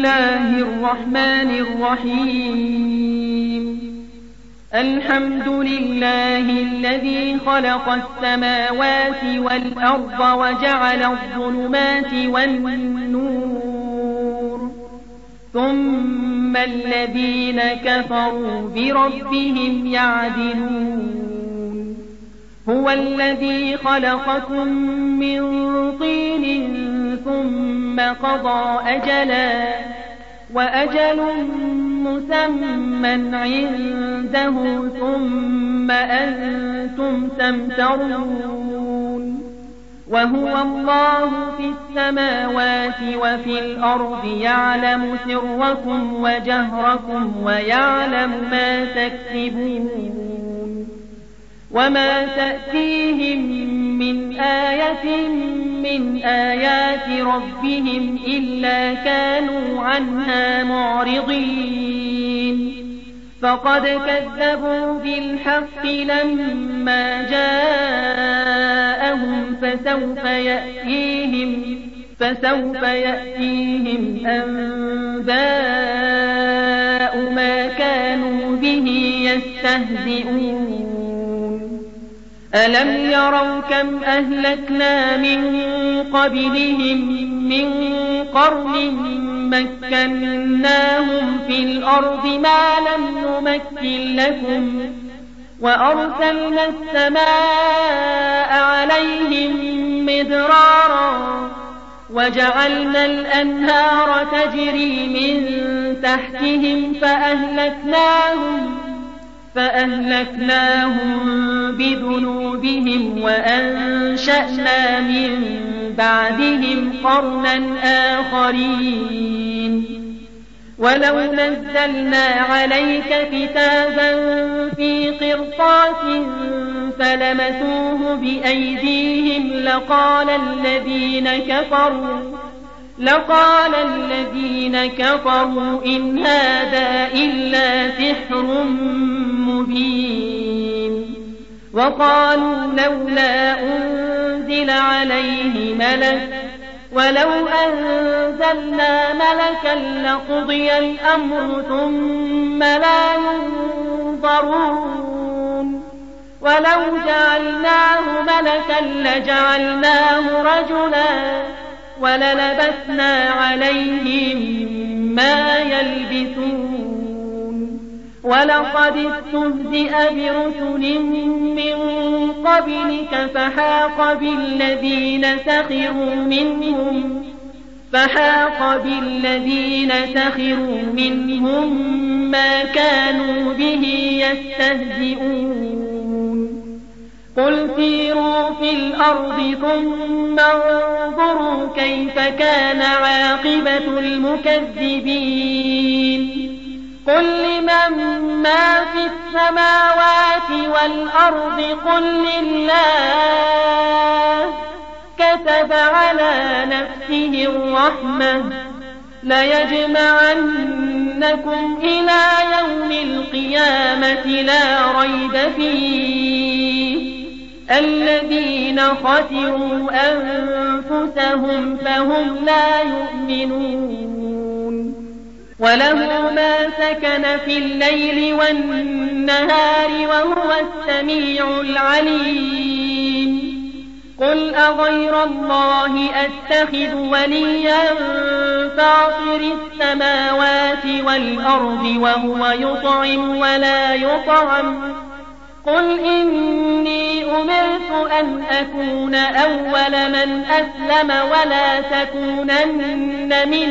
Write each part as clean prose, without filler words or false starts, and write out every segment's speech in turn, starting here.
الله الرحمن الرحيم الحمد لله الذي خلق السماوات والأرض وجعل الظلمات والنور ثم الذين كفروا بربهم يعدلون هو الذي خلقكم من طين ثم قضى أجلا وأجل مسمى عنده ثم أنتم تمترون وهو الله في السماوات وفي الأرض يعلم سركم وجهركم ويعلم ما تكسبون وما تأتيهم من آية من آيات ربهم إلا كانوا عنها معرضين فقد كذبوا بالحق لما جاءهم فسوف يأتيهم أنباء ما كانوا به يستهزئون ألم يروا كم أهلكنا من قبلهم من قرن مكناهم في الأرض ما لم نمكن لكم وأرسلنا السماء عليهم مدرارا وجعلنا الأنهار تجري من تحتهم فأهلكناهم بذنوبهم وأنشأنا من بعدهم قرنا آخرين ولو نزلنا عليك كتابا في قرطاس فلمسوه بأيديهم لقال الذين كفروا إن هذا إلا سحر مبين وقالوا لولا أنزل عليه ملك ولو أنزلنا ملكا لقضي الأمر ثم لا ينظرون ولو جعلناه ملكا لجعلناه رجلا وللبسنا عليهم ما يلبسون ولقد استهزئ برسل من قبلك فحاق بالذين سخروا منهم ما كانوا به يستهزئون قل سيروا في الأرض ثم انظروا كيف كان عاقبة المكذبين قل لمن ما في السماوات والأرض قل لله كتب على نفسه الرحمة ليجمعنكم إلى يوم القيامة لا ريب فيه الذين خسروا أنفسهم فهم لا يؤمنون وله ما سكن في الليل والنهار وهو السميع العليم قل أغير الله أتخذ وليا فاطر السماوات والأرض وهو يطعم ولا يطعم قل إني أمرت أن أكون أول من أسلم ولا تكونن من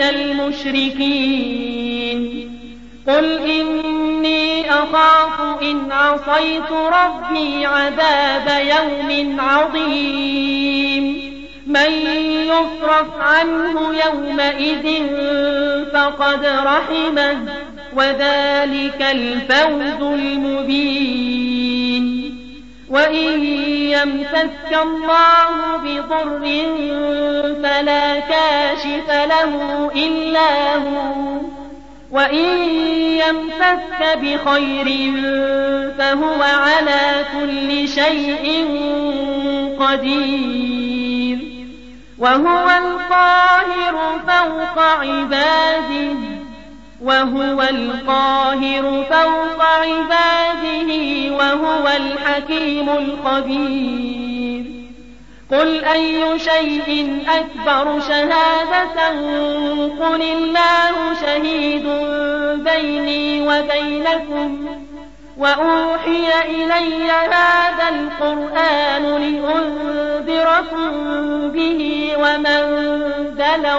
المشركين قل إني أخاف إن عصيت ربي عذاب يوم عظيم من يصرف عنه يومئذ فقد رحمه وذلك الفوز المبين وإن يمسسك الله بضر فلا كاشف له إلا هو وإن يمسسك بخير فهو على كل شيء قدير وهو القاهر فوق عباده وهو القاهر فوق عباده وهو الحكيم الخبير قل أي شيء أكبر شهادة قل الله شهيد بيني وبينكم وأوحي إلي هذا القرآن لأنذركم به ومن بلغ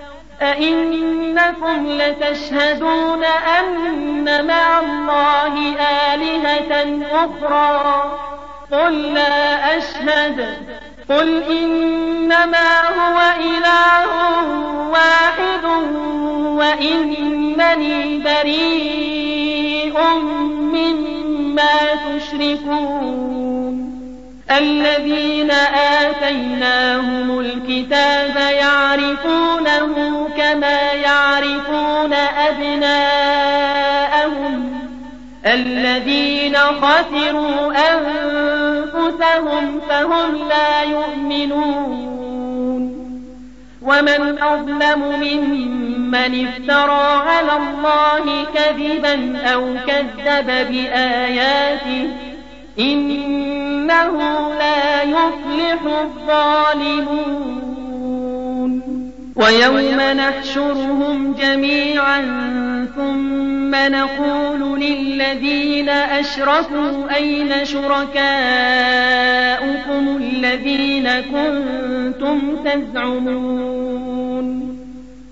أئنكم لتشهدون أن مع الله آلهة أخرى قل لا أشهد قل إنما هو إله واحد وإنني بريء مما تشركون الذين آتيناهم الكتاب يعرفونه كما يعرفون أبناءهم الذين خسروا أنفسهم فهم لا يؤمنون ومن أظلم ممن افترى على الله كذبا أو كذب بآياته إنه لا يفلح الظالمون ويوم نحشرهم جميعا ثم نقول للذين أشركوا أين شركاؤكم الذين كنتم تزعمون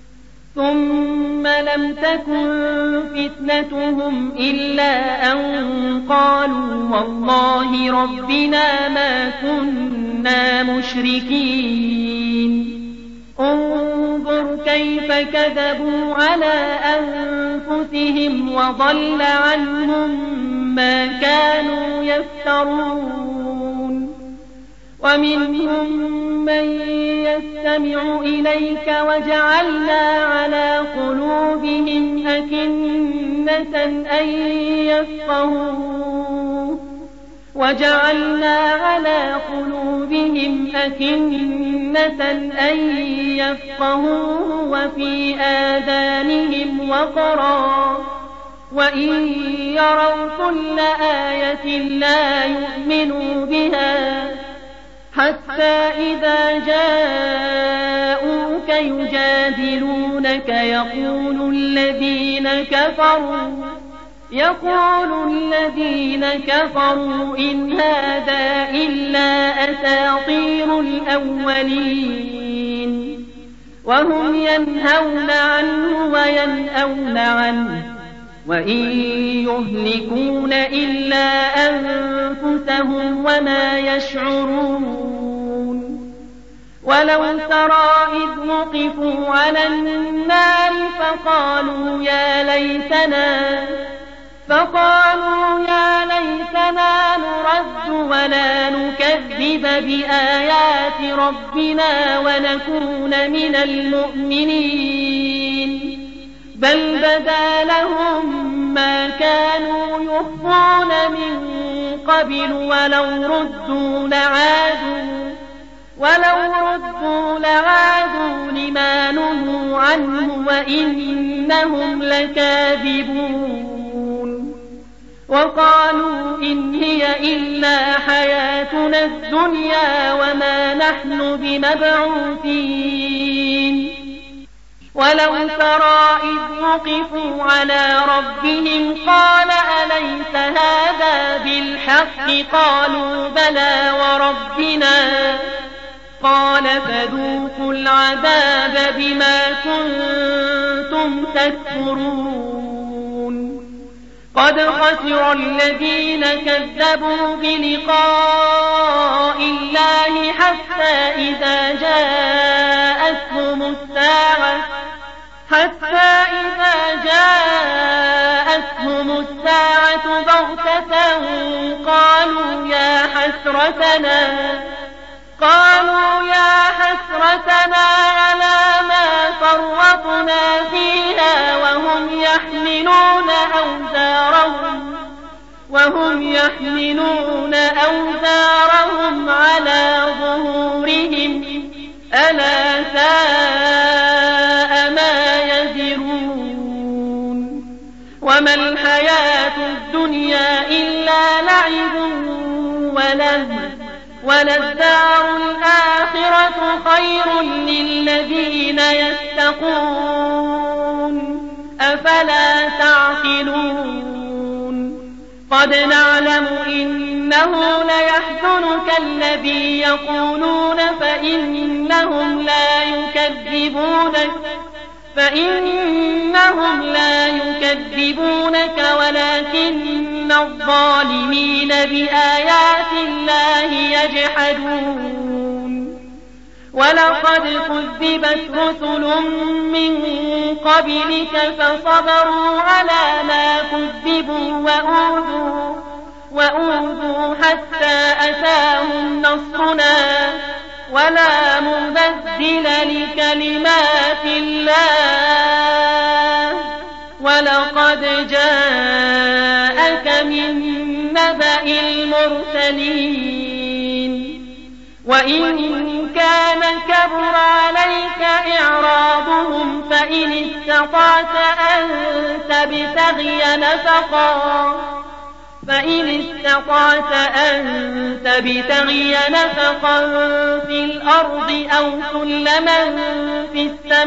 ثم لم تكن فتنتهم إلا أن قالوا والله ربنا ما كنا مشركين انظر كيف كذبوا على أنفسهم وضل عنهم ما كانوا يفترون ومنهم من يستمع إليك وجعلنا على قلوبهم أكنة أن يفقهوه وفي آذانهم وقرا وإن يروا كل آية لا يؤمنوا بها حتى إذا جاءوك يجادلونك يقول الذين كفروا إن هذا إلا أساطير الأولين وهم ينهون عنه وينأون عنه وإن يهلكون إلا أنفسهم وما يشعرون ولو ترى إذ وقفوا على النار فقالوا يا ليتنا نرد ولا نكذب بآيات ربنا ونكون من المؤمنين بل بدا لهم ما كانوا يخفون من قبل ولو ردوا لعادوا لما نهوا عنه وإنهم لكاذبون وقالوا إن هي إلا حياتنا الدنيا وما نحن بمبعوثين ولو ترى إذ وقفوا على ربهم قال أليس هذا بالحق قالوا بلى وربنا قال فذوقوا العذاب بما كنتم تكفرون قد خسر الذين كذبوا بلقاء الله حتى إذا جاءتهم الساعة بغتة قالوا يا حسرتنا على ما فرطنا فيها وهم يحملون أوزارهم على ظهورهم ألا ساء ما يزرون وما الحياة الدنيا إلا لعب ولهو وللدار الآخرة خير للذين يتقون أفلا تعقلون قد نعلم إنه ليحزنك الذي يقولون فإنهم لا يكذبونك ولكن الظالمين بآيات الله يجحدون ولقد كذبت رسل من قبلك فصبروا على ما كذبوا وأوذوا حتى أتاهم نصرنا ولا مبدل لكلمات الله ولقد جاءك من نبأ المرسلين وإن كان كبر عليك إعراضهم فإن استطعت أن تبتغي نفقا في الأرض أو سلما في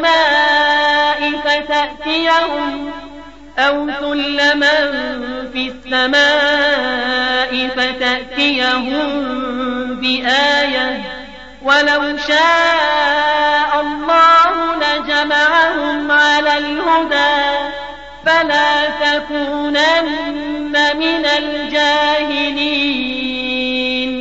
السماء فتأتيهم بآية ولو شاء الله لجمعهم على الهدى فلا تكونن من الجاهلين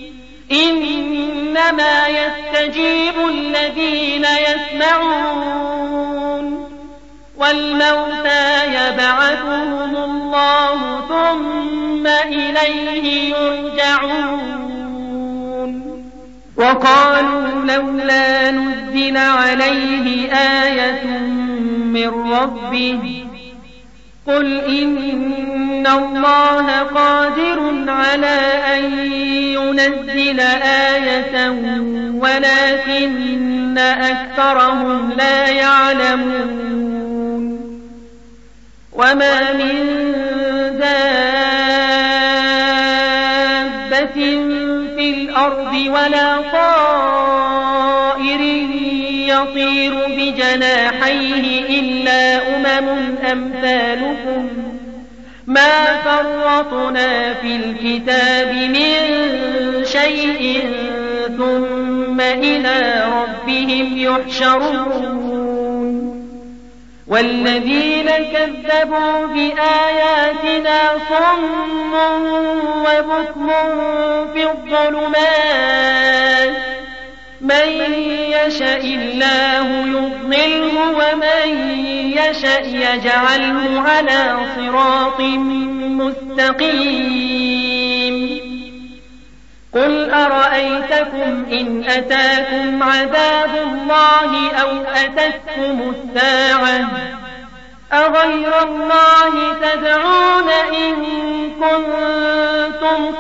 إنما يستجيب الذين يسمعون والموتى يبعثهم الله ثم إليه يرجعون وقالوا لولا نزل عليه آية من ربه قل إن الله قادر على أن ينزل آية ولكن أكثرهم لا يعلمون وما من دابة في الأرض ولا طائر يطير بجناحيه إلا أمثالكم ما فرطنا في الكتاب من شيء ثم إلى ربهم يحشرون والذين كذبوا بآياتنا صم وبكم في الظلمات من يشاء الله يضلله ومن يشاء يجعله على صراط مستقيم قل أرأيتكم إن أتاكم عذاب الله أو أتتكم الساعة أغير الله تدعون إن كنتم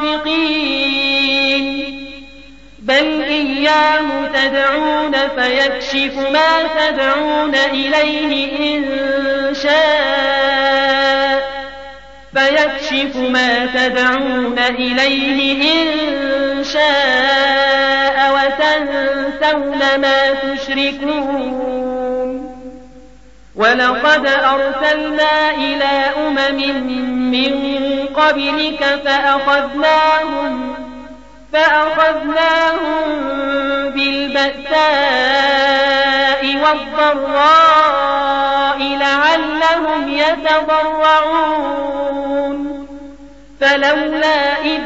صادقين بل إياه تدعون فيكشف ما تدعون إليه إن شاء وتنسون ما تشركون ولقد أرسلنا إلى من قبلك فأخذناهم بالبأساء والضراء لعلهم يتضرعون فلولا إذ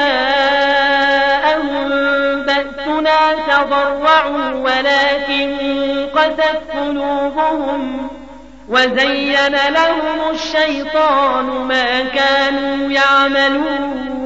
جاءهم بأسنا تضرعوا ولكن قست قلوبهم وزين لهم الشيطان ما كانوا يعملون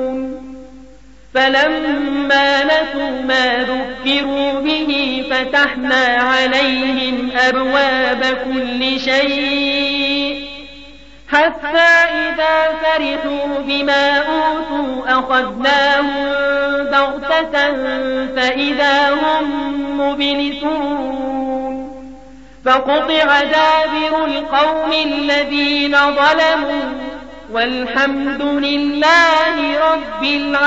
فلما نسوا ما ذكروا به فتحنا عليهم أبواب كل شيء حتى إذا فرحوا بما أوتوا أخذناهم بغتة فإذا هم مبلسون فقطع دابر القوم القوم الذين ظلموا والحمد لله رب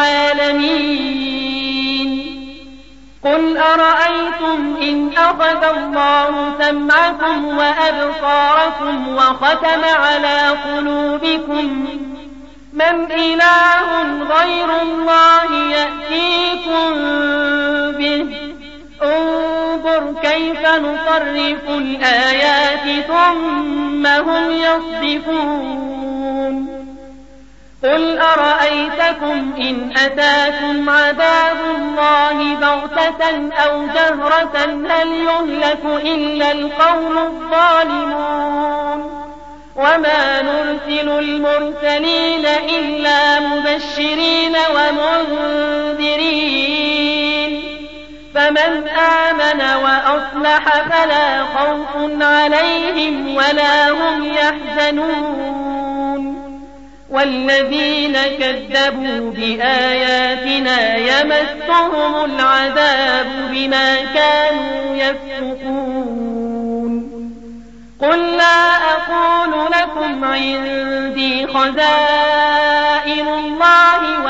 العالمين. قل أرأيتم إن أخذ الله سمعكم وأبصاركم وختم على قلوبكم من إله غير الله يأتيكم به انظر كيف نصرف الآيات ثم هم يصدفون. قل أرأيتكم إن أتاكم عذاب الله بغتة أو جهرة هل يهلك إلا القوم الظالمون. وما نرسل المرسلين إلا مبشرين ومنذرين فمن آمن وأصلح فلا خوف عليهم ولا هم يحزنون. والذين كذبوا بآياتنا يمسهم العذاب بما كانوا يفسقون. قل لا أقول لكم عندي خزائن الله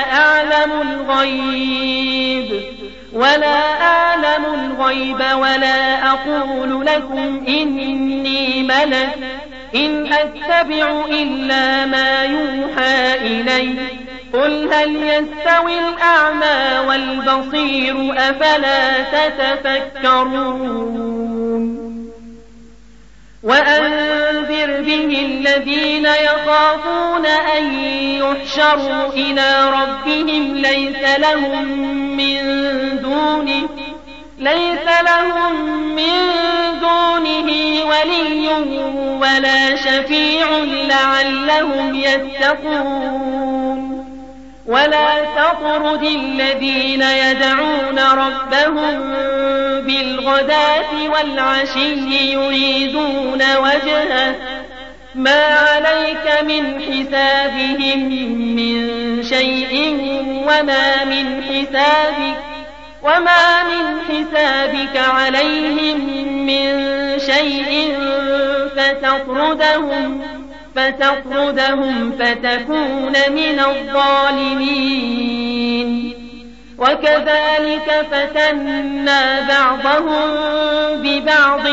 ولا أعلم الغيب ولا أقول لكم إني ملك إن أتبع إلا ما يوحى إلي. قل هل يستوي الأعمى والبصير أفلا تتفكرون. وأنذر به الذين يخافون أن يحشروا إلى ربهم ليس لهم من دونه ولي ولا شفيع لعلهم يتقون. ولا تطرد الذين يدعون ربهم بالغداة والعشي يريدون وجهه ما عليك من حسابهم من شيء وما من حسابك عليهم من شيء فتطردهم فتكون من الظالمين. وكذلك فتنا بعضهم ببعض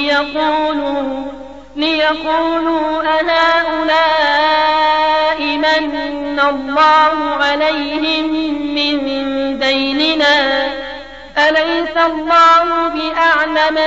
ليقولوا أهؤلاء من الله عليهم من بيننا أليس الله بأعلم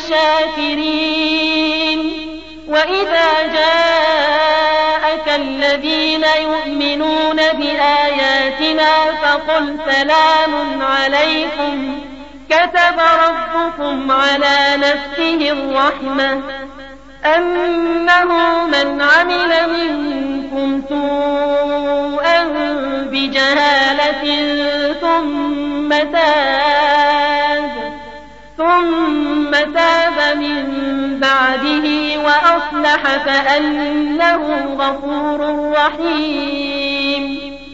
بالشاكرين. وإذا جاءك الذين يؤمنون بآياتنا فقل سلام عليكم كتب ربكم على نفسه الرحمة أنه من عمل منكم سوءا بجهالة ثم تاب من بعده وأصلح فأنه غفور رحيم.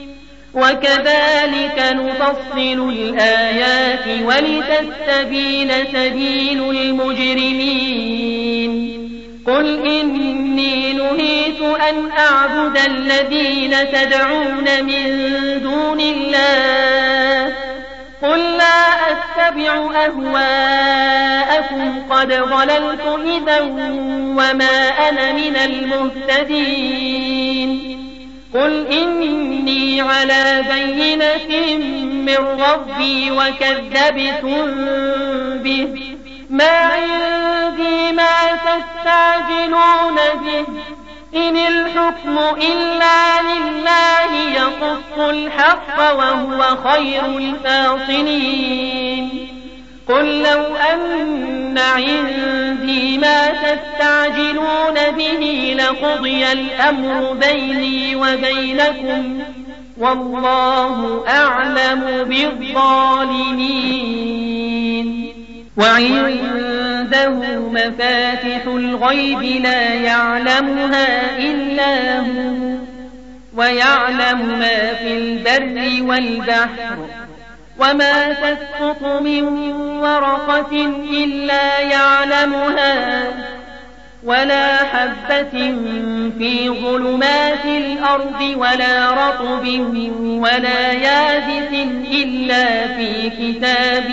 وكذلك نفصل الآيات ولتستبين سبيل المجرمين. قل إني نهيت أن أعبد الذين تدعون من دون الله قل لا أتبع أهواءكم قد ضللت إذا وما أنا من المهتدين. قل إني على بينة من ربي وكذبتم به ما عندي ما تستعجلون به إن الحكم إلا لله يقص الحق وهو خير الفاصلين. قل لو أن عندي ما تستعجلون به لقضي الأمر بيني وبينكم والله أعلم بالظالمين. وعنده مفاتح الغيب لا يعلمها إلا هو ويعلم ما في البر والبحر وما تسقط من ورقة إلا يعلمها ولا حبة في ظلمات الأرض ولا رطب ولا يابس إلا في كتاب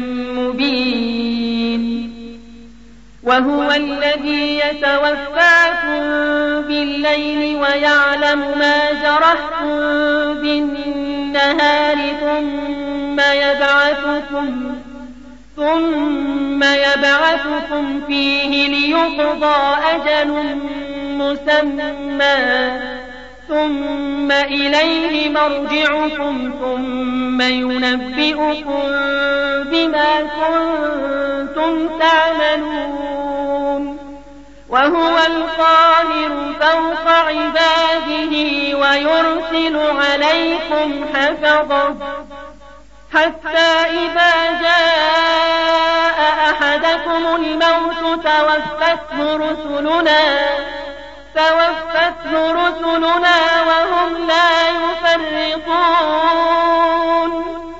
مبين. وهو الذي يتوفاكم بالليل ويعلم ما جرحتم بالنهار ثم يبعثكم فيه ليقضى أجل مسمى ثم إليه مرجعكم ثم ينبئكم بما كنتم تعملون. وهو القاهر فوق عباده ويرسل عليكم حفظه حتى إذا جاء أحدكم الموت توفته رسلنا وهم لا يفرطون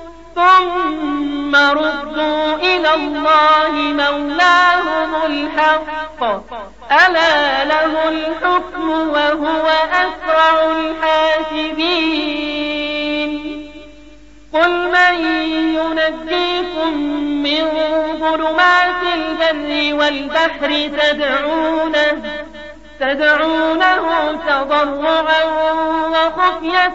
ثم ردوا إلى الله مولاهم الحق ألا له الحكم وهو أسرع الحاسبين. قل من ينجيكم من ظلمات البر والبحر تدعونه تضرعا وخفية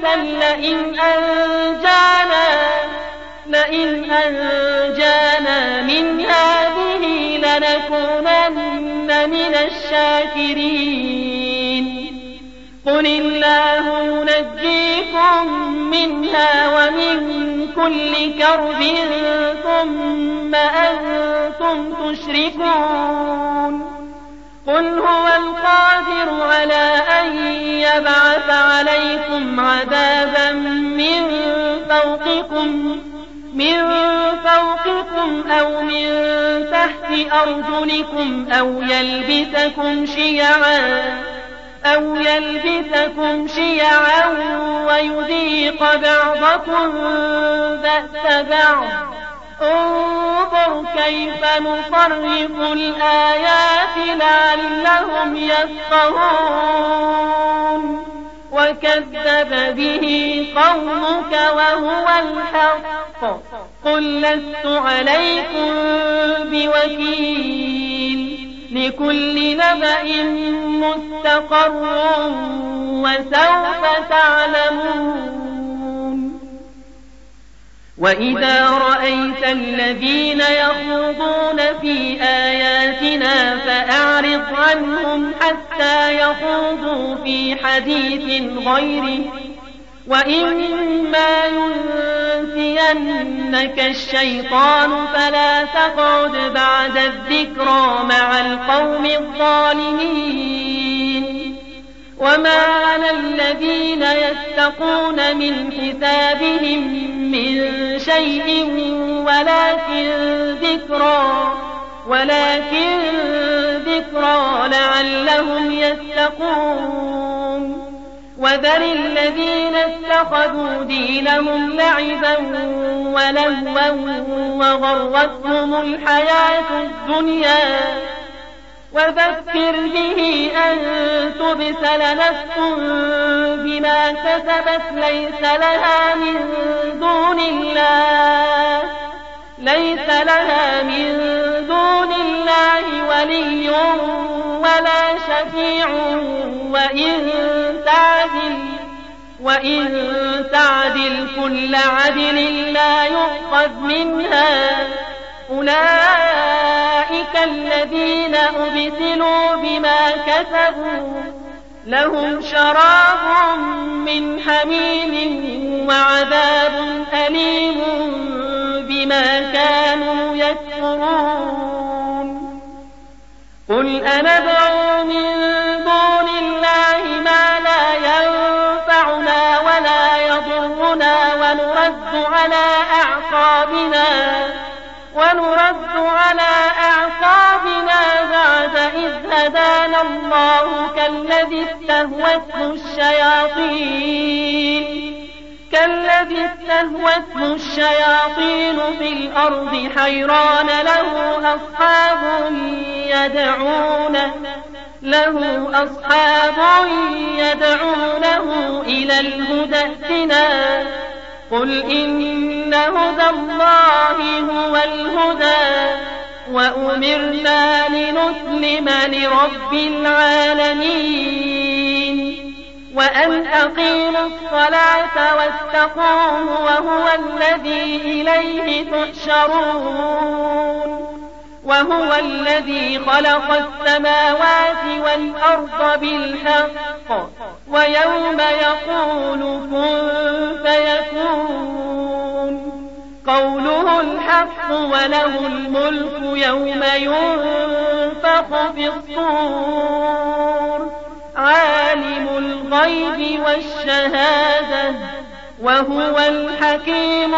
لئن أنجانا من هذه لنكونن من الشاكرين. قل الله ينجيكم منها ومن كل كرب ثم أنتم تشركون. قل هو القادر على أن يبعث عليكم عذابا من فوقكم أو من تحت أرجلكم أو يلبسكم شيعا ويذيق بعضكم بأس بعض. انظر كيف نصرف الآيات لعلهم يفقهون. وكذب به قومك وهو الحق قل لست عليكم بوكيل. لكل نبأ مستقر وسوف تعلمون. وإذا رأيت الذين يخوضون في آياتنا فأعرض عنهم حتى يخوضوا في حديث غيره وإما ينسينك الشيطان فلا تقعد بعد الذكرى مع القوم الظالمين. وما على الذين يتقون من حسابهم من شيء ولكن ذكرى لعلهم يتقون. وذر الذين اتخذوا دينهم لعبا ولهوا وغرتهم الحياة الدنيا وذكر به أن تبسل نفس بما كسبت ليس لها من دون الله ولي ولا شفيع وإن تعدل كل عدل لا يؤخذ منها. أولئك الذين أبسلوا بما كسبوا لهم شراب من حميم وعذاب أليم بما كانوا يكفرون. قل أندعو من دون الله ما لا ينفعنا ولا يضرنا ونرد على أعقابنا بعد إذ هدانا الله كالذي استهوته الشياطين في الأرض حيران له أصحاب له أصحاب يدعونه إلى الهدى ائتنا قل إن هدى الله هو الهدى وأمرنا لنسلم لرب العالمين وأن أقيموا الصلاة واتقوه وهو الذي إليه تحشرون وهو الذي خلق السماوات والأرض بالحق ويوم يقول كن فيكون قوله الحق وله الملك يوم ينفخ في الصور عالم الغيب والشهادة وهو الحكيم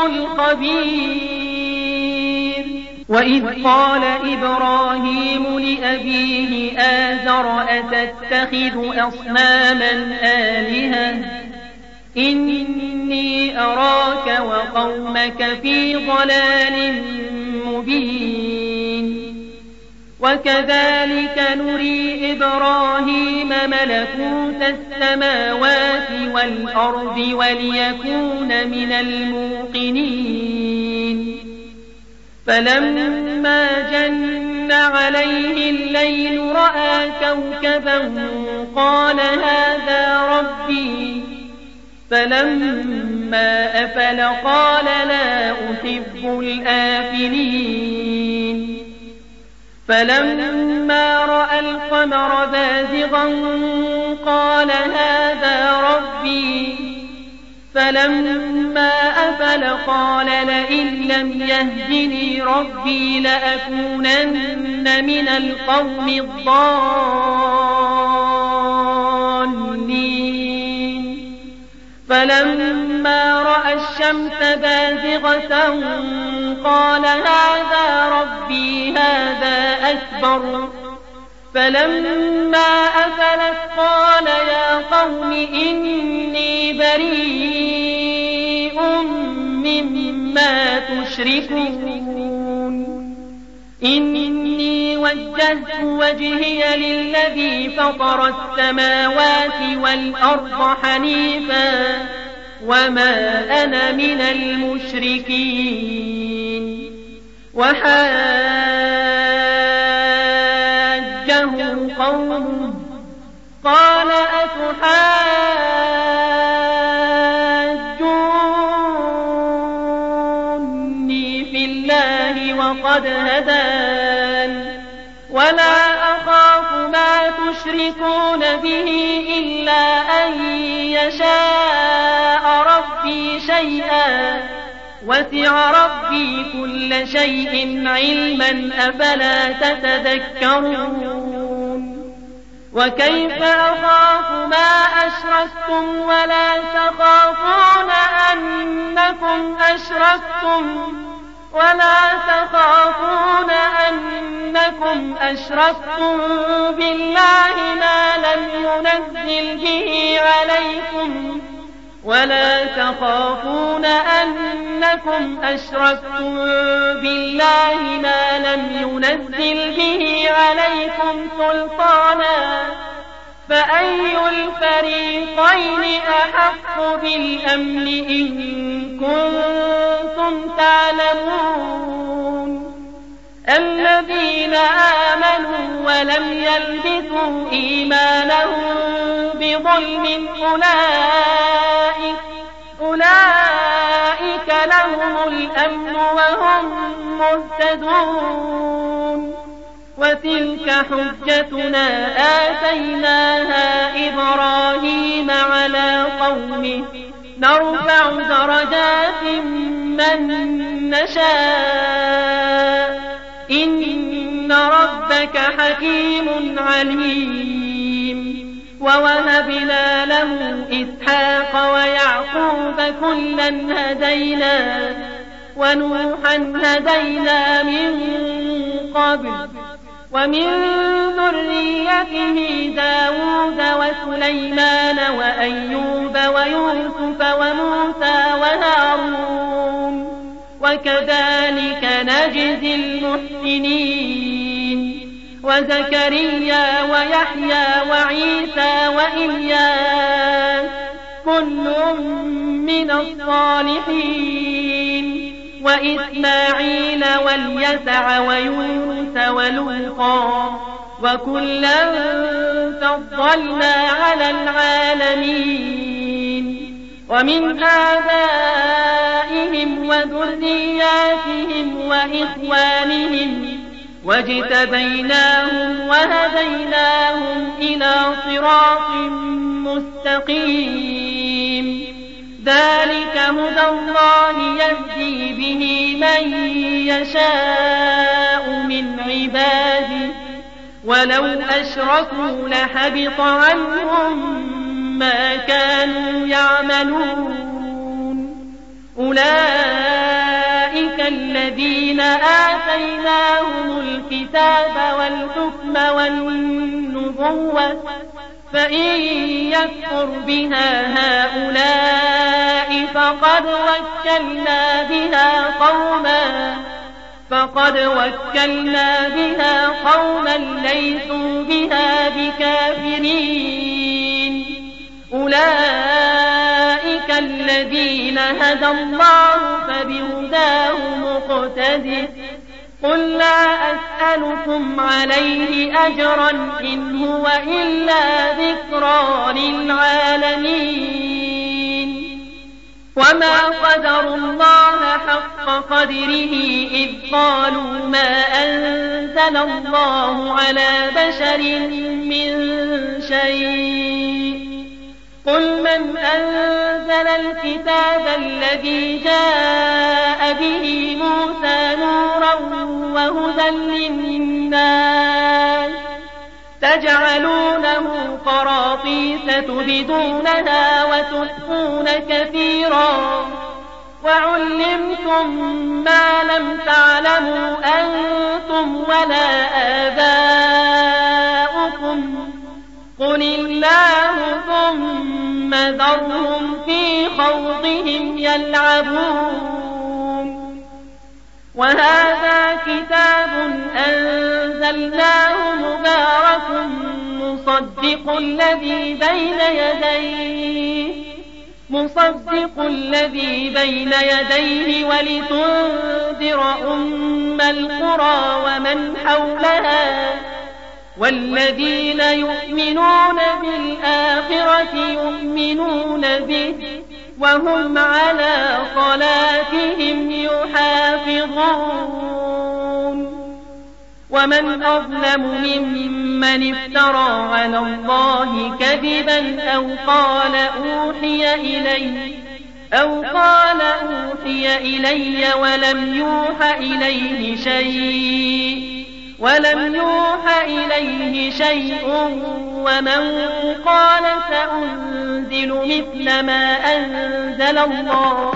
الخبير وإذ قال إبراهيم لأبيه آزر أتتخذ أصناما آلهة إني أراك وقومك في ضلال مبين وكذلك نري إبراهيم ملكوت السماوات والأرض وليكون من الموقنين فلما جن عليه الليل رأى كوكبا قال هذا ربي فلما أفل قال لا أحب الآفلين فلما رأى القمر بازغا قال هذا ربي فلما أفل قال لئن لم يهدني ربي لأكونن من القوم الضالين فلما رأى الشمس بازغة قال هذا ربي هذا أكبر فلما أفلت قال يا قوم إني بريء مما تشركون إني وجهت وجهي للذي فطر السماوات والأرض حنيفا وما أنا من المشركين وحاجه قومه قال أتحاجوني في الله وقد هدان ولا أخاف ما تشركون به إلا أن يشاء ربي شيئا وسع ربي كل شيء علما أفلا تتذكرون وكيف أخاف ما أشركتم ولا تخافون أنكم أشركتم بالله ما لم ينزل به عليكم ولا تخافون أنكم أشركتم بالله ما لم ينزل به عليكم سلطانا فأي الفريقين أحق بالأمن إن كنتم تعلمون الذين آمنوا ولم يلبسوا إيمانهم بظلم أولئك لهم الأمن وهم مهتدون وتلك حجتنا آتيناها إبراهيم على قومه نرفع درجات من نشاء إن ربك حكيم عليم ووهبنا له إسحاق ويعقوب كلا هدينا ونوحا هدينا من قبل ومن ذريته داود وسليمان وأيوب ويوسف وموسى وهارون وكذلك نجزي المحسنين وزكريا ويحيى وعيسى وإلياس كل من الصالحين وإسماعيل واليسع ويونس ولوطا وكلا فضلنا على العالمين ومن آبائهم وذرياتهم وإخوانهم واجتبيناهم وهديناهم إلى صراط مستقيم ذلك هدى الله يهدي به من يشاء من عباده ولو أشركوا لحبط عنهم ما كانوا يعملون أولئك الذين آتيناهم الكتاب والحكم والنبوة فإن يكفر بها هؤلاء فقد وكلنا بها قوما ليسوا بها بكافرين أولئك الذين هدى الله فبهداه مقتدر قل لا أسألكم عليه أجرا إن هو إلا ذكرى للعالمين وما قدروا الله حق قدره إذ قالوا ما أنزل الله على بشر من شيء قل من أنزل الكتاب الذي جاء به موسى نورا وهدى للناس تجعلونه قراطيس تبدونها وتخفون كثيرا وعلمتم ما لم تعلموا أنتم ولا آباؤكم قل الله ثم ذرهم في خوضهم يلعبون وهذا كتاب أنزلناه مبارك مصدق الذي بين يديه ولتنذر أم القرى ومن حولها والذين يؤمنون بالآخرة يؤمنون به وهم على صلاتهم يحافظون ومن أظلم ممن افترى على الله كذبا أو قال أوحي إلي ولم يوحى إليه شيء ومن قال سأنزل مثل ما أنزل الله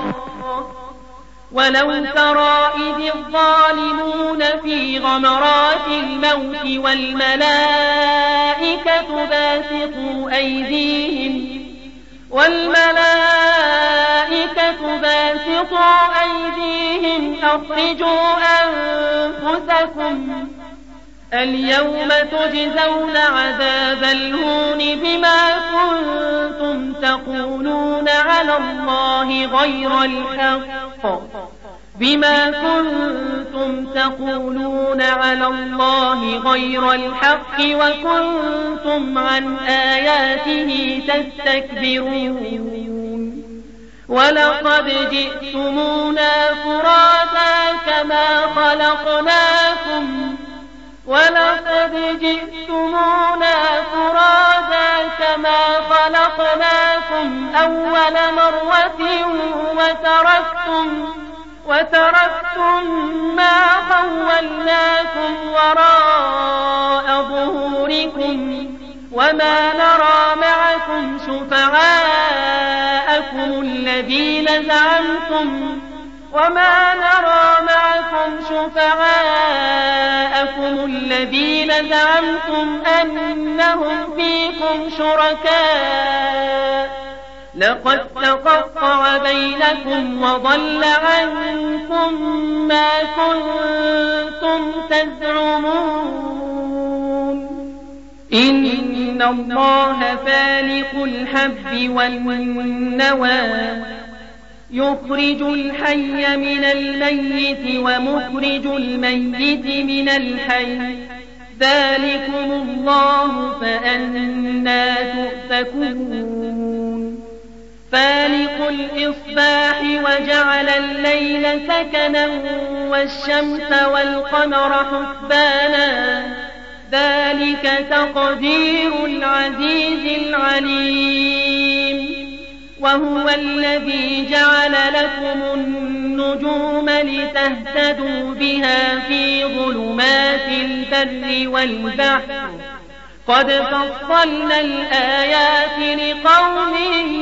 ولو ترى إذ الظالمون في غمرات الموت والملائكة باسطوا أيديهم أخرجوا أنفسكم اليوم تجزون عذاب الهون بما كنتم تقولون على الله غير الحق وكنتم عن آياته تستكبرون ولقد جئتمونا فرادا كما خلقناكم أول مرة وتركتم ما خولناكم وراء ظهوركم وما نرى معكم شفعاءكم الذين زعمتم أنهم فيكم شركاء لقد تقطع بينكم وضل عنكم ما كنتم تزعمون إن الله فالق الحب والنوى يخرج الحي من الميت ومخرج الميت من الحي ذلكم الله فأنى تؤفكون فالق الإصباح وجعل الليل سكنا والشمس والقمر حسبانا ذلك تقدير العزيز العليم وهو الذي جعل لكم النجوم لتهتدوا بها في ظلمات البر والبحر قد فصلنا الآيات لقوم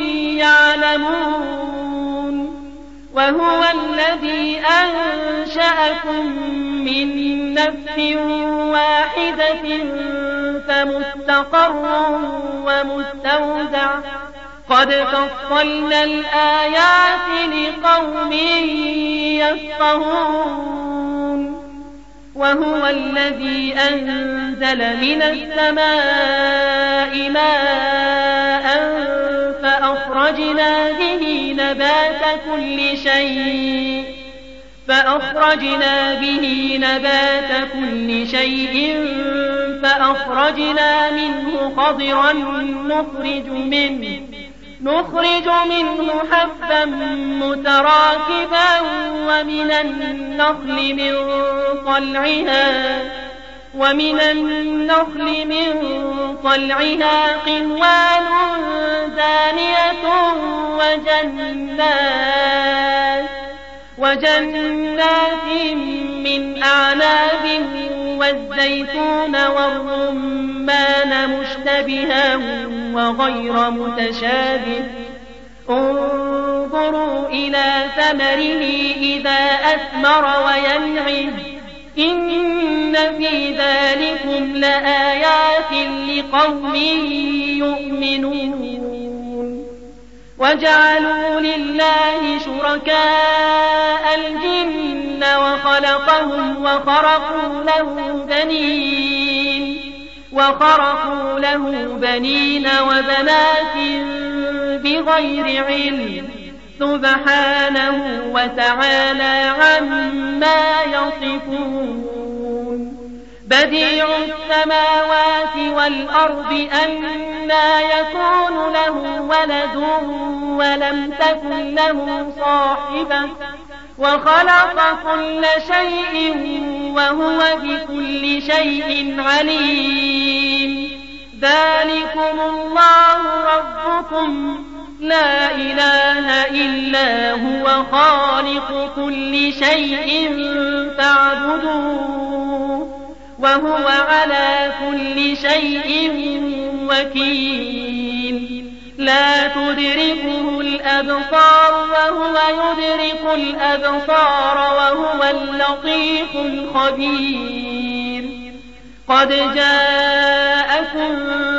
يعلمون وهو الذي أنشأكم من نفس واحدة فمستقر ومستودع قد فصلنا الآيات لقوم يفقهون وهو الذي أنزل من السماء ماء فأخرجنا به نبات كل شيء فأخرجنا منه خضرا نخرج منه حبا متراكبا ومن النخل من طلعها قنوان دانية وجنات من أعناب والزيتون والرمان مشتبها وغير متشابه انظروا إلى ثمره إذا أثمر وينعم إن في ذلكم لآيات لقوم يؤمنون وجعلوا لله شركاء الجن وخلقهم وخرقوا له بنين وبنات بغير علم سبحانه وتعالى عما يصفون بديع السماوات والأرض أنى يكون له ولد ولم تكن له صاحبة وخلق كل شيء وهو بكل شيء عليم ذلكم الله ربكم لا إله إلا هو خالق كل شيء فاعبدوه وهو على كل شيء وكيل لا تدركه الأبصار وهو يدرك الأبصار وهو اللطيف الخبير قد جاءكم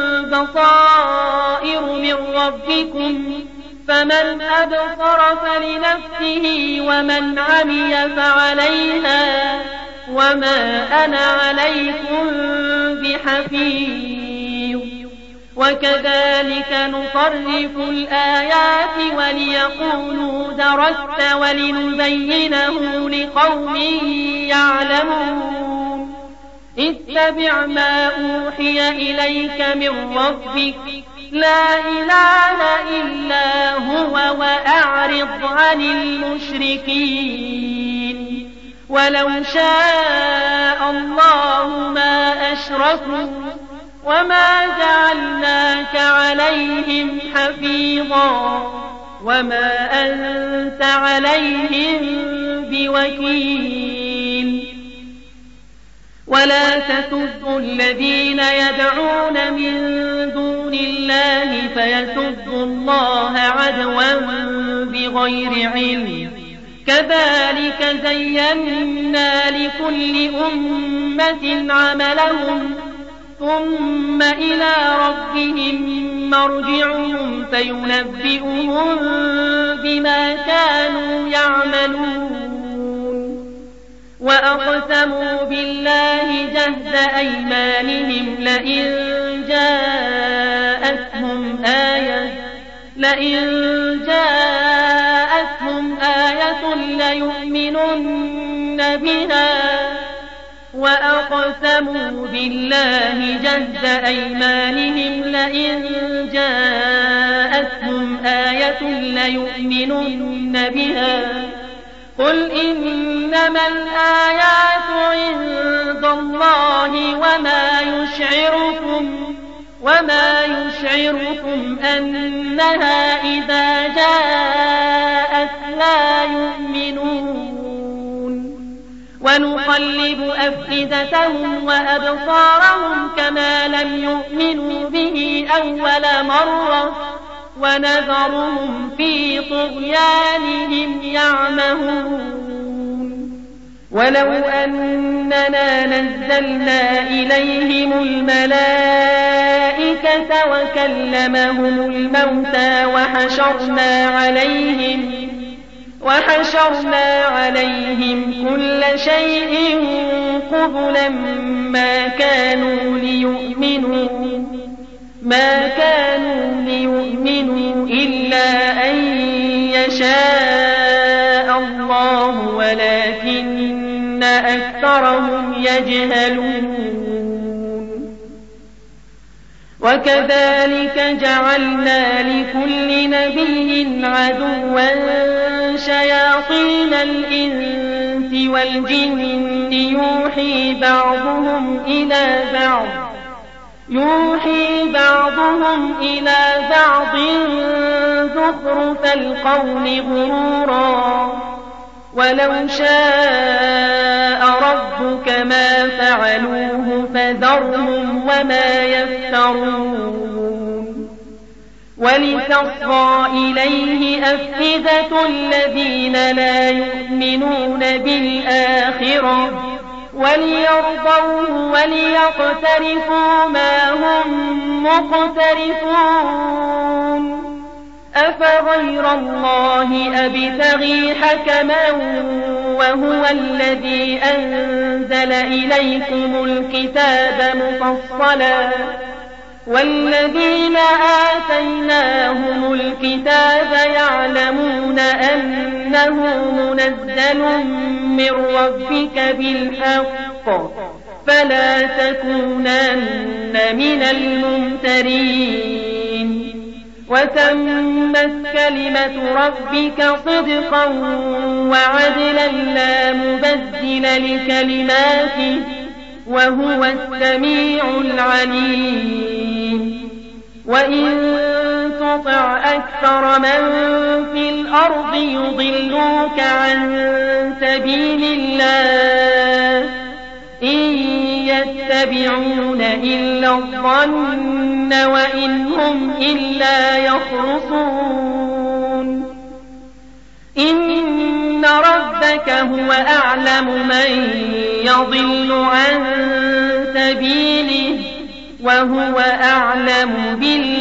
بصائر من ربكم فمن أبصر فلنفسه ومن عمي فعليها وما أنا عليكم بحفيظ وكذلك نصرف الآيات وليقولوا درست ولنبينه لقوم يعلمون اتبع ما أوحي إليك من ربك لا إله إلا هو وأعرض عن المشركين ولو شاء الله ما أشركوا وما جعلناك عليهم حفيظا وما أنت عليهم بوكيل ولا تسبوا الذين يدعون من دون الله فيسبوا الله عدوا بغير علم كذلك زينا لكل أمة عملهم ثم إلى ربهم مرجعهم فينبئهم بما كانوا يعملون وأقسموا بالله جهد أيمانهم لئن جاءتهم آية ليؤمنن بها وأقسموا بالله جهد أيمانهم لئن جاءتهم آية ليؤمنن بها قل إنما الآيات عند الله وما يشعركم أنها إذا جاءت لا يؤمنون ونقلب أفئدتهم وأبصارهم كما لم يؤمنوا به أول مرة ونذرهم في طغيانهم يعمهون ولو أننا نزلنا إليهم الملائكة وكلمهم الموتى وحشرنا عليهم كل شيء قبلا ما كانوا ليؤمنوا إلا أن يشاء الله ولكن أكثرهم يجهلون وكذلك جعلنا لكل نبي عدوا شياطين الإنس والجن يوحي بعضهم إلى بعض زخرف القول غرورا ولو شاء ربك ما فعلوه فذرهم وما يفترون ولتصغى إليه أفئدة الذين لا يؤمنون بالآخرة وليرضوه وليقترفوا ما هم مقترفون أفغير الله أبتغي حكما وهو الذي أنزل إليكم الكتاب مفصلا والذين آتيناهم الكتاب يعلمون أنه منزل من ربك بالحق فلا تكونن من الممترين وتمت كلمة ربك صدقا وعدلا لا مبدل لكلماته وهو السميع العليم وإن تطع أكثر من في الأرض يضلوك عن سبيل الله إن يتبعون إلا الظن وإن هم إلا يخرصون إن ربك هو أعلم من يضل عن سبيله وهو أعلم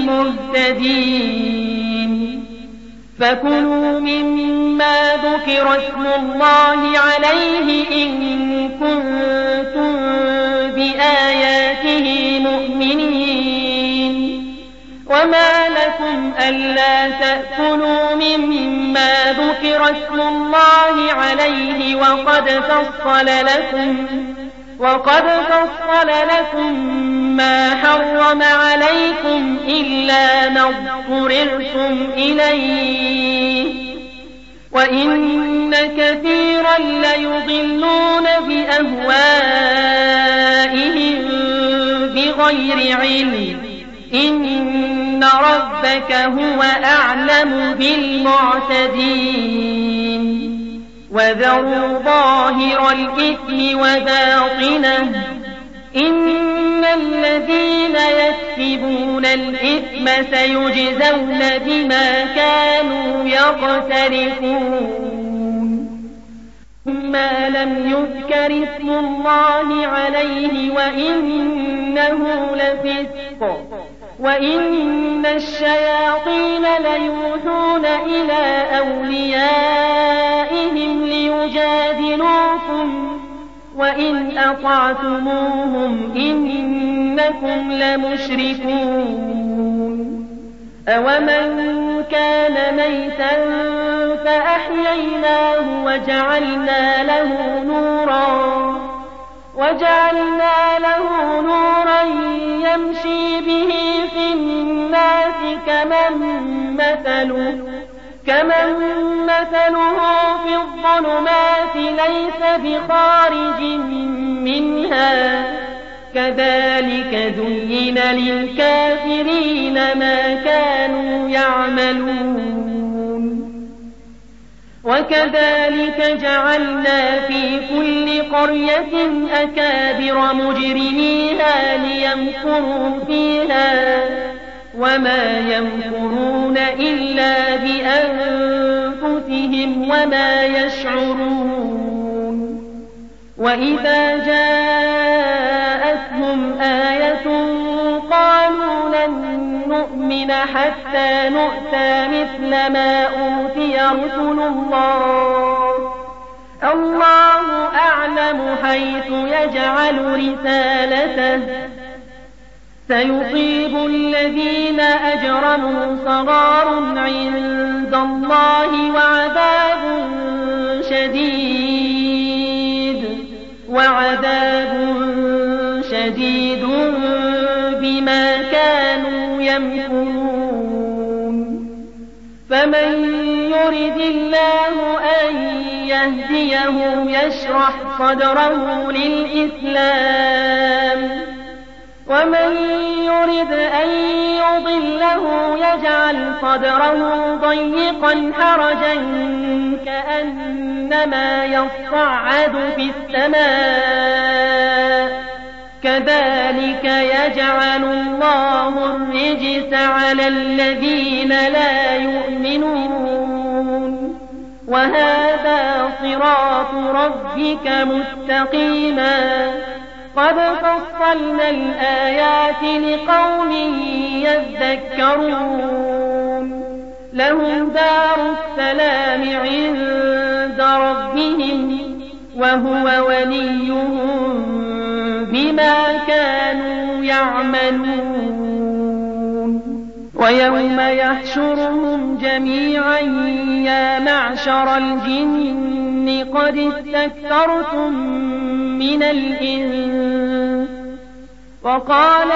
بالمهتدين فكلوا مما ذكر اسم الله عليه إن كنتم بآياته مؤمنين وما لكم ألا تأكلوا مما ذكر اسم الله عليه وقد فصل لكم ما حرم عليكم إلا ما اضطررتم إليه وإن كثيرا ليضلون بأهوائهم بغير علم إن ربك هو أعلم بالمعتدين وذروا ظاهر الإثم وباطنه إن الذين يكسبون الإثم سيجزون بما كانوا يقترفون ما لم يذكر اسم الله عليه وإنه لفسق وإن الشياطين ليوحون إلى أوليائهم وإن أطعتموهم إنكم لمشركون أومن كان ميتا فأحييناه وجعلنا له نورا يمشي به في الناس كمن مثله في الظلمات ليس بخارج منها كذلك زين للكافرين ما كانوا يعملون وكذلك جعلنا في كل قرية أكابر مجرميها ليمكروا فيها وما يمكرون إلا بأنفسهم وما يشعرون وإذا جاءتهم آية قالوا لن نؤمن حتى نؤتى مثل ما أوتي رسل الله أعلم حيث يجعل رسالته سيصيب الذين أجرموا صغار عند الله وعذاب شديد بما كانوا يمكرون فمن يرد الله أن يهديه يشرح صدره للإسلام ومن يرد أن يضله يجعل صدره ضيقا حرجا كأنما يصعد في السماء كذلك يجعل الله الرجس على الذين لا يؤمنون وهذا صراط ربك مستقيما قد فصلنا الآيات لقوم يذكرون لهم دار السلام عند ربهم وهو وليهم بما كانوا يعملون ويوم يحشرهم جميعا يا معشر الجن قد استكثرتم من الإنس وقال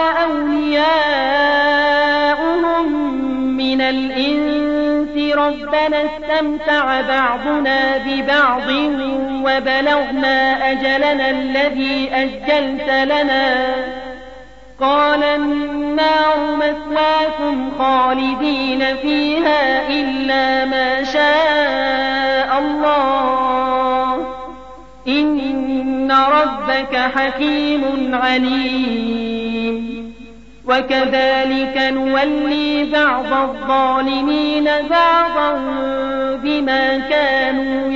أولياؤهم من الإنس ربنا استمتع بعضنا ببعض وبلغنا أجلنا الذي أجلت لنا قال النار مثواكم خالدين فيها إلا ما شاء الله إن ربك حكيم عليم وكذلك نولي بعض الظالمين بعضا بما كانوا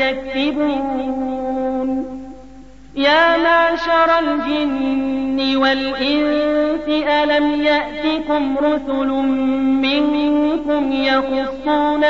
يكسبون يا معشر الجن والإنس ألم يأتكم رسل منكم يقصون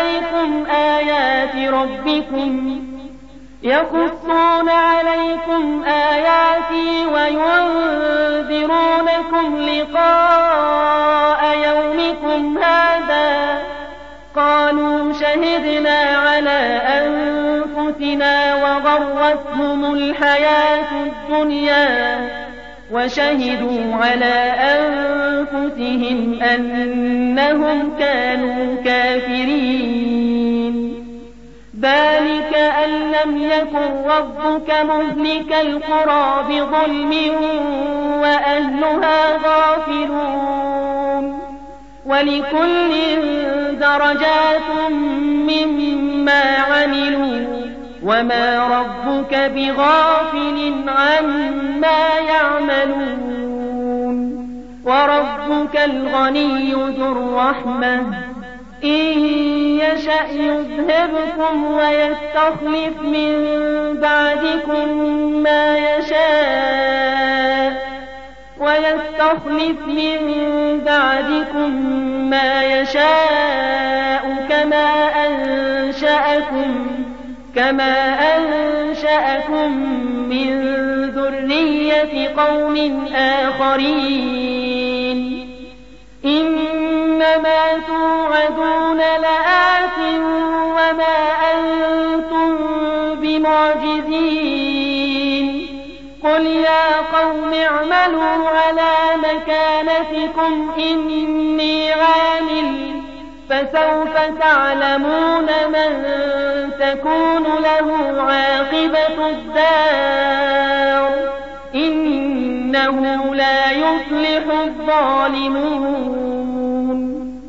عليكم آياتي وينذرونكم لقاء يومكم هذا قالوا شهدنا على أنفسنا وغرتهم الحياة الدنيا وشهدوا على أنفسهم أنهم كانوا كافرين ذلك أن لم يكن ربك مهلك القرى بظلم وأهلها غافلون ولكل درجات مما عملوا وما ربك بغافل عما يعملون وربك الغني ذو الرحمة إن يشأ يذهبكم ويستخلف من بعدكم ما يشاء كما كما أنشأكم من ذرية قوم آخرين إنما توعدون لآت وما أنتم بمعجزين قل يا قوم اعملوا على مكانتكم إني عامل فسوف تعلمون من تكون له عاقبة الدار إنه لا يفلح الظالمون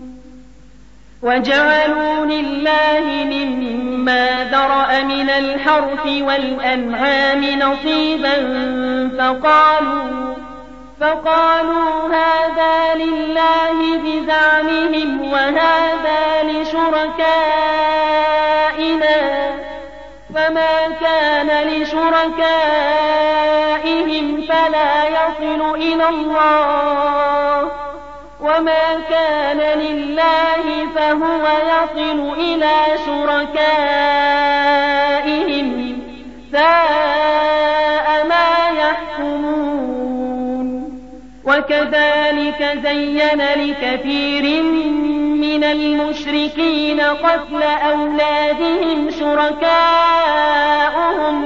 وجعلوا لله مما ذرأ من الحرث والأنعام نصيبا فقالوا هذا لله بزعمهم وهذا لشركائنا فما كان لشركائهم فلا يصل إلى الله وما كان لله فهو يصل إلى شركائهم ساء ما يحكمون وكذلك زين لكثير من المشركين قتل أولادهم شركاؤهم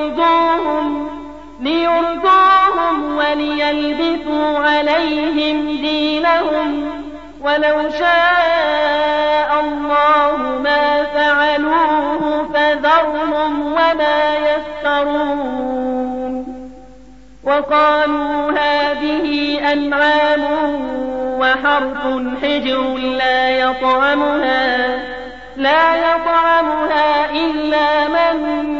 ليرضوهم وليلبسوا عليهم دينهم ولو شاء الله ما فعلوه فذرهم وما يفترون وقالوا هذه أنعام وحرث حجر لا يطعمها إلا من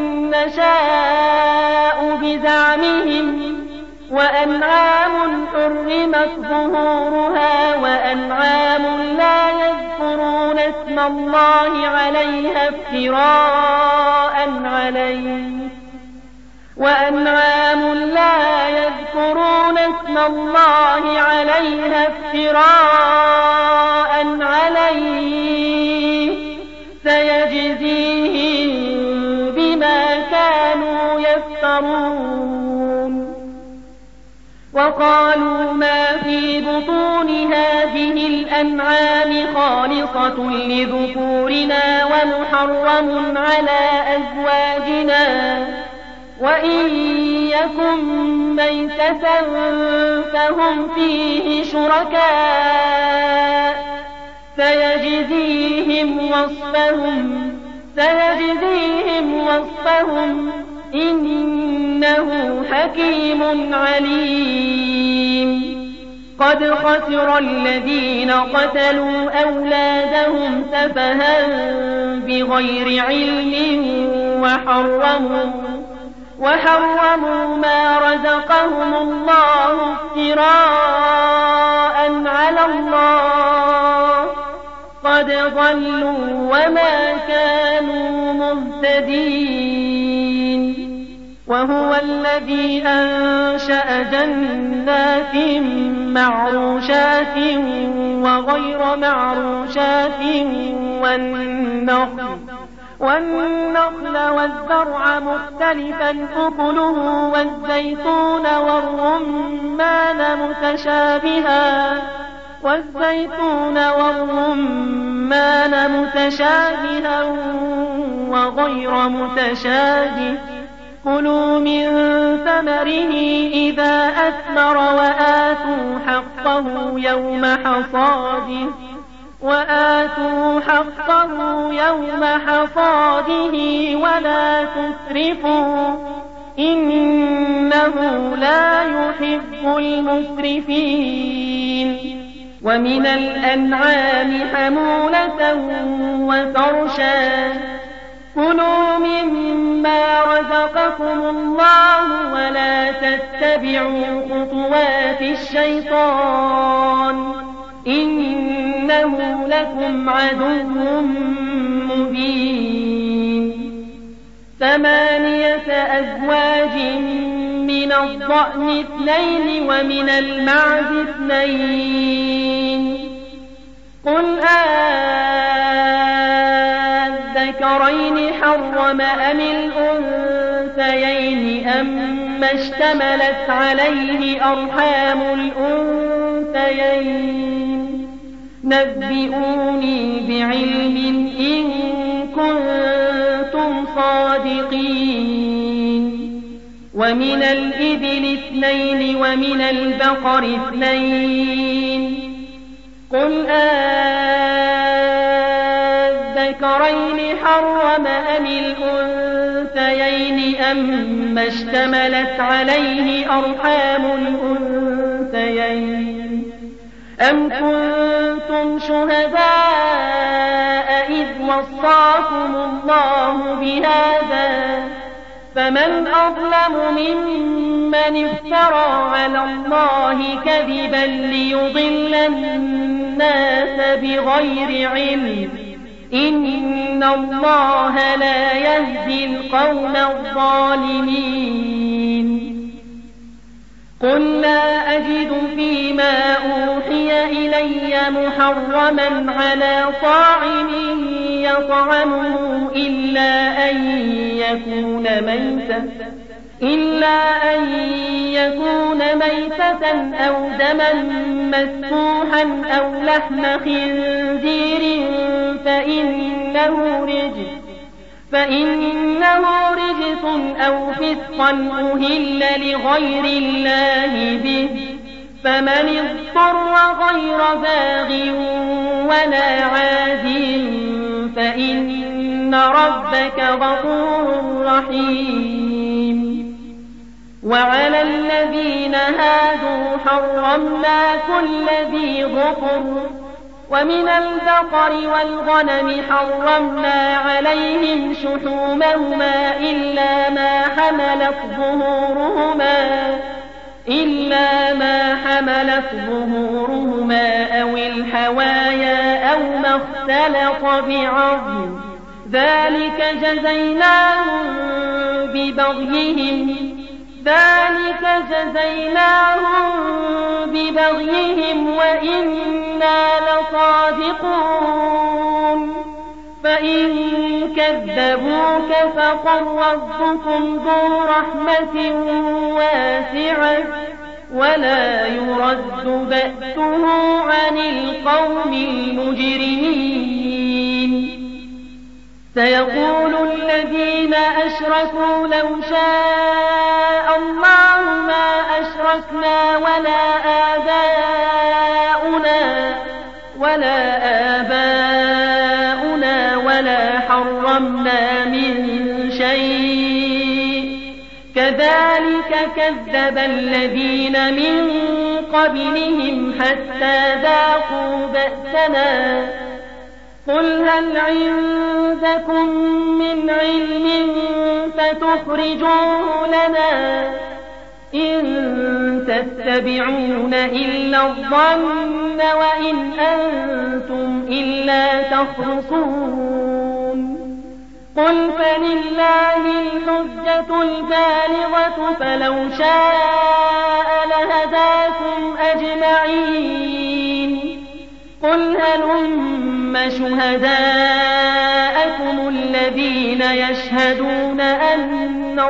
نشاء بزعمهم وأنعام حرمت ظهورها وأنعام لا يذكرون اسم الله عليها افتراء عليه سيجزيهم بما كانوا يفترون وقالوا ما في بطون هذه الأنعام خالصة لذكورنا ومحرم على أزواجنا وإن يكن ميتة فهم فيه شركاء سيجزيهم وصفهم إنه حكيم عليم قد خسر الذين قتلوا أولادهم سفها بغير علم وحرموا ما رزقهم الله افتراء على الله قد ضلوا وما كانوا مهتدين وهو الذي أنشأ جنات معروشات وغير معروشات والنخل والزرع مختلفا أكله والزيتون والرمان متشابها وغير متشابه كلوا من ثمره إذا أثمر وآتوا حقه يوم حصاده ولا تسرفوا إنه لا يحب المسرفين ومن الأنعام حمولة وفرشا كلوا مما رزقكم الله ولا تتبعوا خطوات الشيطان إنه لكم عدو مبين 8 أزواج من الضأن 2 ومن المعز 2 قل الذكرين حرم ما اشتملت عليه أرحام الأنثيين نبئوني بعلم إن كنتم صادقين ومن الإبل 2 ومن البقر 2 قل الذكرين حرم أم الأنثيين أم اشتملت عليه أرحام الأنثيين أم كنتم شهداء إذ وصاكم الله بهذا فمن أظلم ممن افترى على الله كذبا ليضل الناس بغير علم إن الله لا يهدي القوم الظالمين قل لا أجد فيما أوحي إلي محرما على طاعم يطعمه إلا أن يكون ميتة أو دما مسفوحا أو لحم خنزير فإنه رجس أو فسقا أهل لغير الله به فمن اضطر غير باغ ولا عاد فإن ربك غفور رحيم وعلى الذين هادوا حرمنا كل ذي ظفر ومن البقر والغنم حرمنا عليهم شحومهما إلا ما حملت ظهورهما أو الحوايا أو ما اختلط بعظم ذلك جزيناهم ببغيهم وإنا لصادقون فإن كذبوك فقل ربكم ذو رحمة واسعة ولا يرد بأسه عن القوم المجرمين سيقول الذين أشركوا لو شاء الله ما أشركنا ولا آباؤنا ولا حرمنا من شيء كذلك كذب الذين من قبلهم حتى ذاقوا بأسنا قل هل عندكم من علم فتخرجوه لنا إن تتبعون إلا الظن وإن أنتم إلا تخرصون قل فلله الحجة البالغة فلو شاء لهداكم أجمعين قل هلم شهداءكم الذين يشهدون أن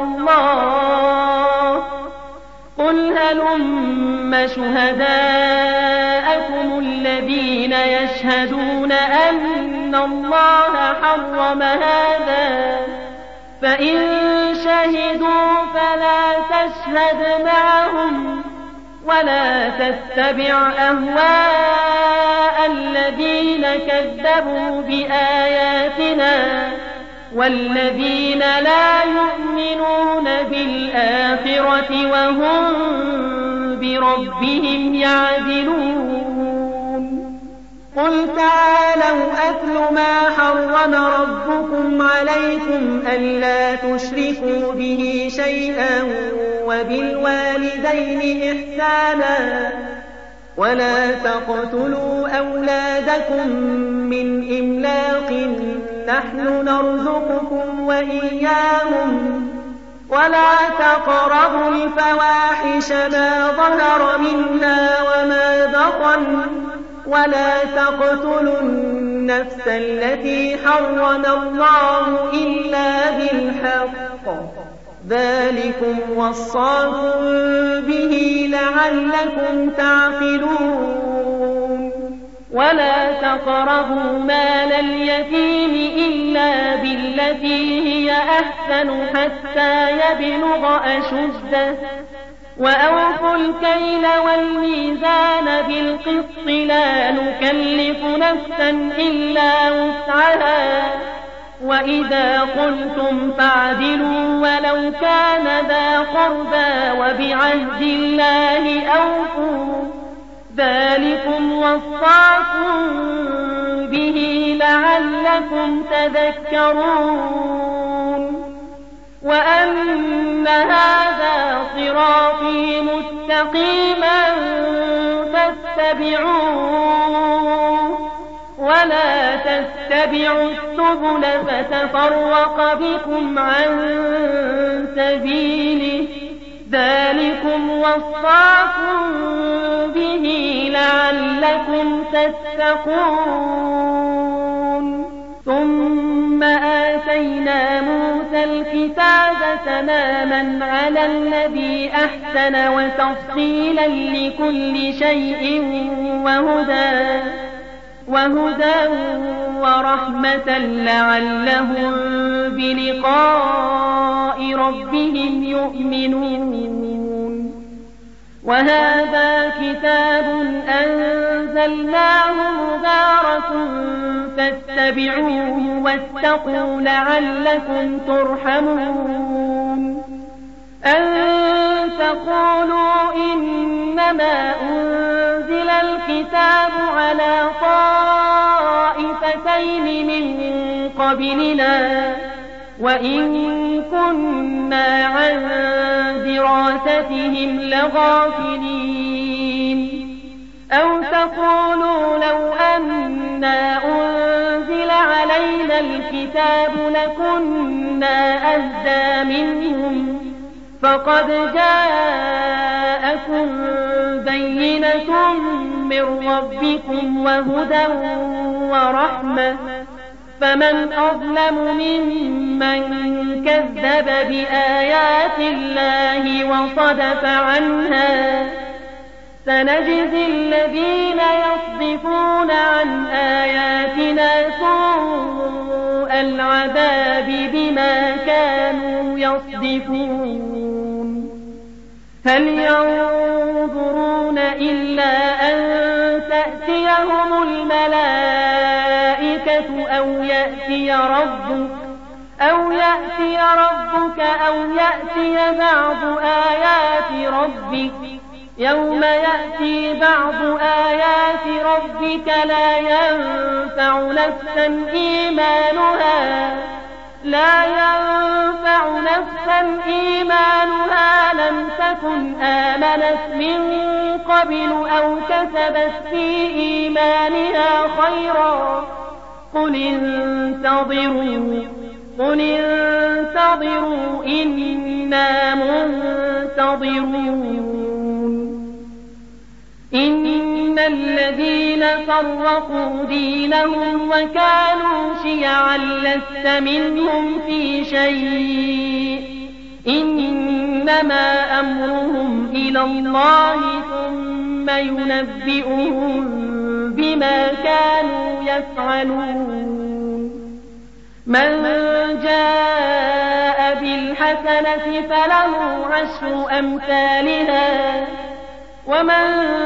الله حرم هذا فإن شهدوا فلا تشهد معهم ولا تتبع أهواء الذين كذبوا بآياتنا والذين لا يؤمنون بالآخرة وهم بربهم يعدلون قل تعالوا أتل ما حرم ربكم عليكم ألا تشركوا به شيئا وبالوالدين إحسانا ولا تقتلوا أولادكم من إملاق نحن نرزقكم وإياهم ولا تقربوا الفواحش ما ظهر منها وما بطن ولا تقتلوا النفس التي حرم الله إلا بالحق ذلكم وصاكم به لعلكم تعقلون ولا تقربوا مال اليتيم إلا بالتي هي أحسن حتى يبلغ أشده وأوفوا الكيل والميزان بالقسط لا نكلف نفسا إلا وسعها وإذا قلتم فاعدلوا ولو كان ذا قربى وبعهد الله أوفوا ذلكم وصاكم به لعلكم تذكرون وأن هذا صراطي مستقيما فاتبعوه ولا تتبعوا السبل فتفرق بكم عن سبيله ذلكم وصاكم به لعلكم تتقون ثم آتينا موسى الكتاب تماما على الذي أحسن وتفصيلا لكل شيء وهدى ورحمة لعلهم بلقاء ربهم يؤمنون وهذا كتاب أنزلناه مبارك فاتبعوه واتقوا لعلكم ترحمون أن تقولوا إنما أنزل الكتاب على طائفتين من قبلنا وإن كنا عن دراستهم لغافلين أو تقولوا لو أنا أنزل علينا الكتاب لكنا أهدى منهم فقد جاءكم بينة من ربكم وهدى ورحمة فمن أظلم ممن كذب بآيات الله وصدف عنها سنجزي الذين يصدفون عن آياتنا سوء العذاب بما كانوا يصدفون هل ينظرون إلا أن تأتيهم الملائكة أو يأتي ربك أو يأتي بعض آيات ربك يوم يأتي بعض آيات ربك لا ينفع نفسا إيمانها لم تكن آمنت من قبل أو كسبت في إيمانها خيرا قل انتظروا إنا منتظرون إن الذين فرقوا دينهم وكانوا شيعا لست منهم في شيء إنما أمرهم إلى الله ثم ينبئهم بما كانوا يفعلون من جاء بالحسنة فله عشر أمثالها ومن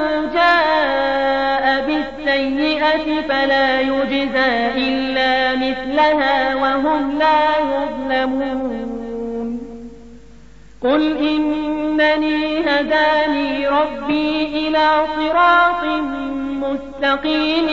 جاء بالسيئة فلا يجزى إلا مثلها وهم لا يظلمون قل إنني هداني ربي إلى صراط مستقيم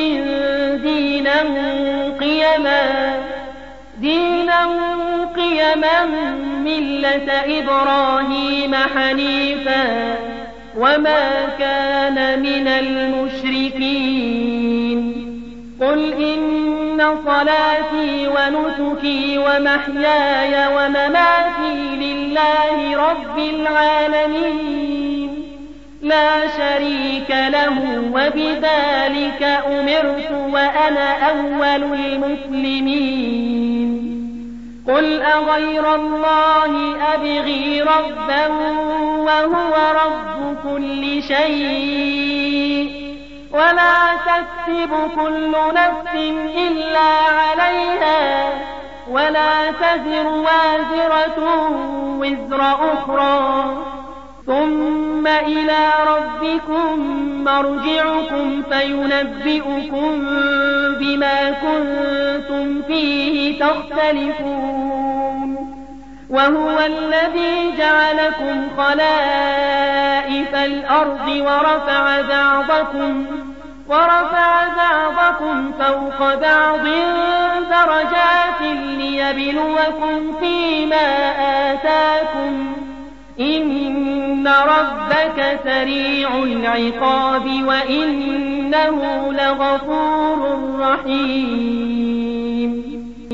دينا قيما ملة إبراهيم حنيفا وما كان من المشركين قل إن صلاتي ونسكي ومحياي ومماتي لله رب العالمين لا شريك له وبذلك أمرت وأنا أول المسلمين قل أغير الله أبغي ربا وهو رب كل شيء ولا تكسب كل نفس إلا عليها ولا تزر وازرة وزر أخرى ثم إلى ربكم مرجعكم فينبئكم بما كنتم فيه تختلفون وهو الذي جعلكم خلائف الأرض ورفع بعضكم فوق بعض درجات ليبلوكم فيما آتاكم إن ربك سريع العقاب وإنه لغفور رحيم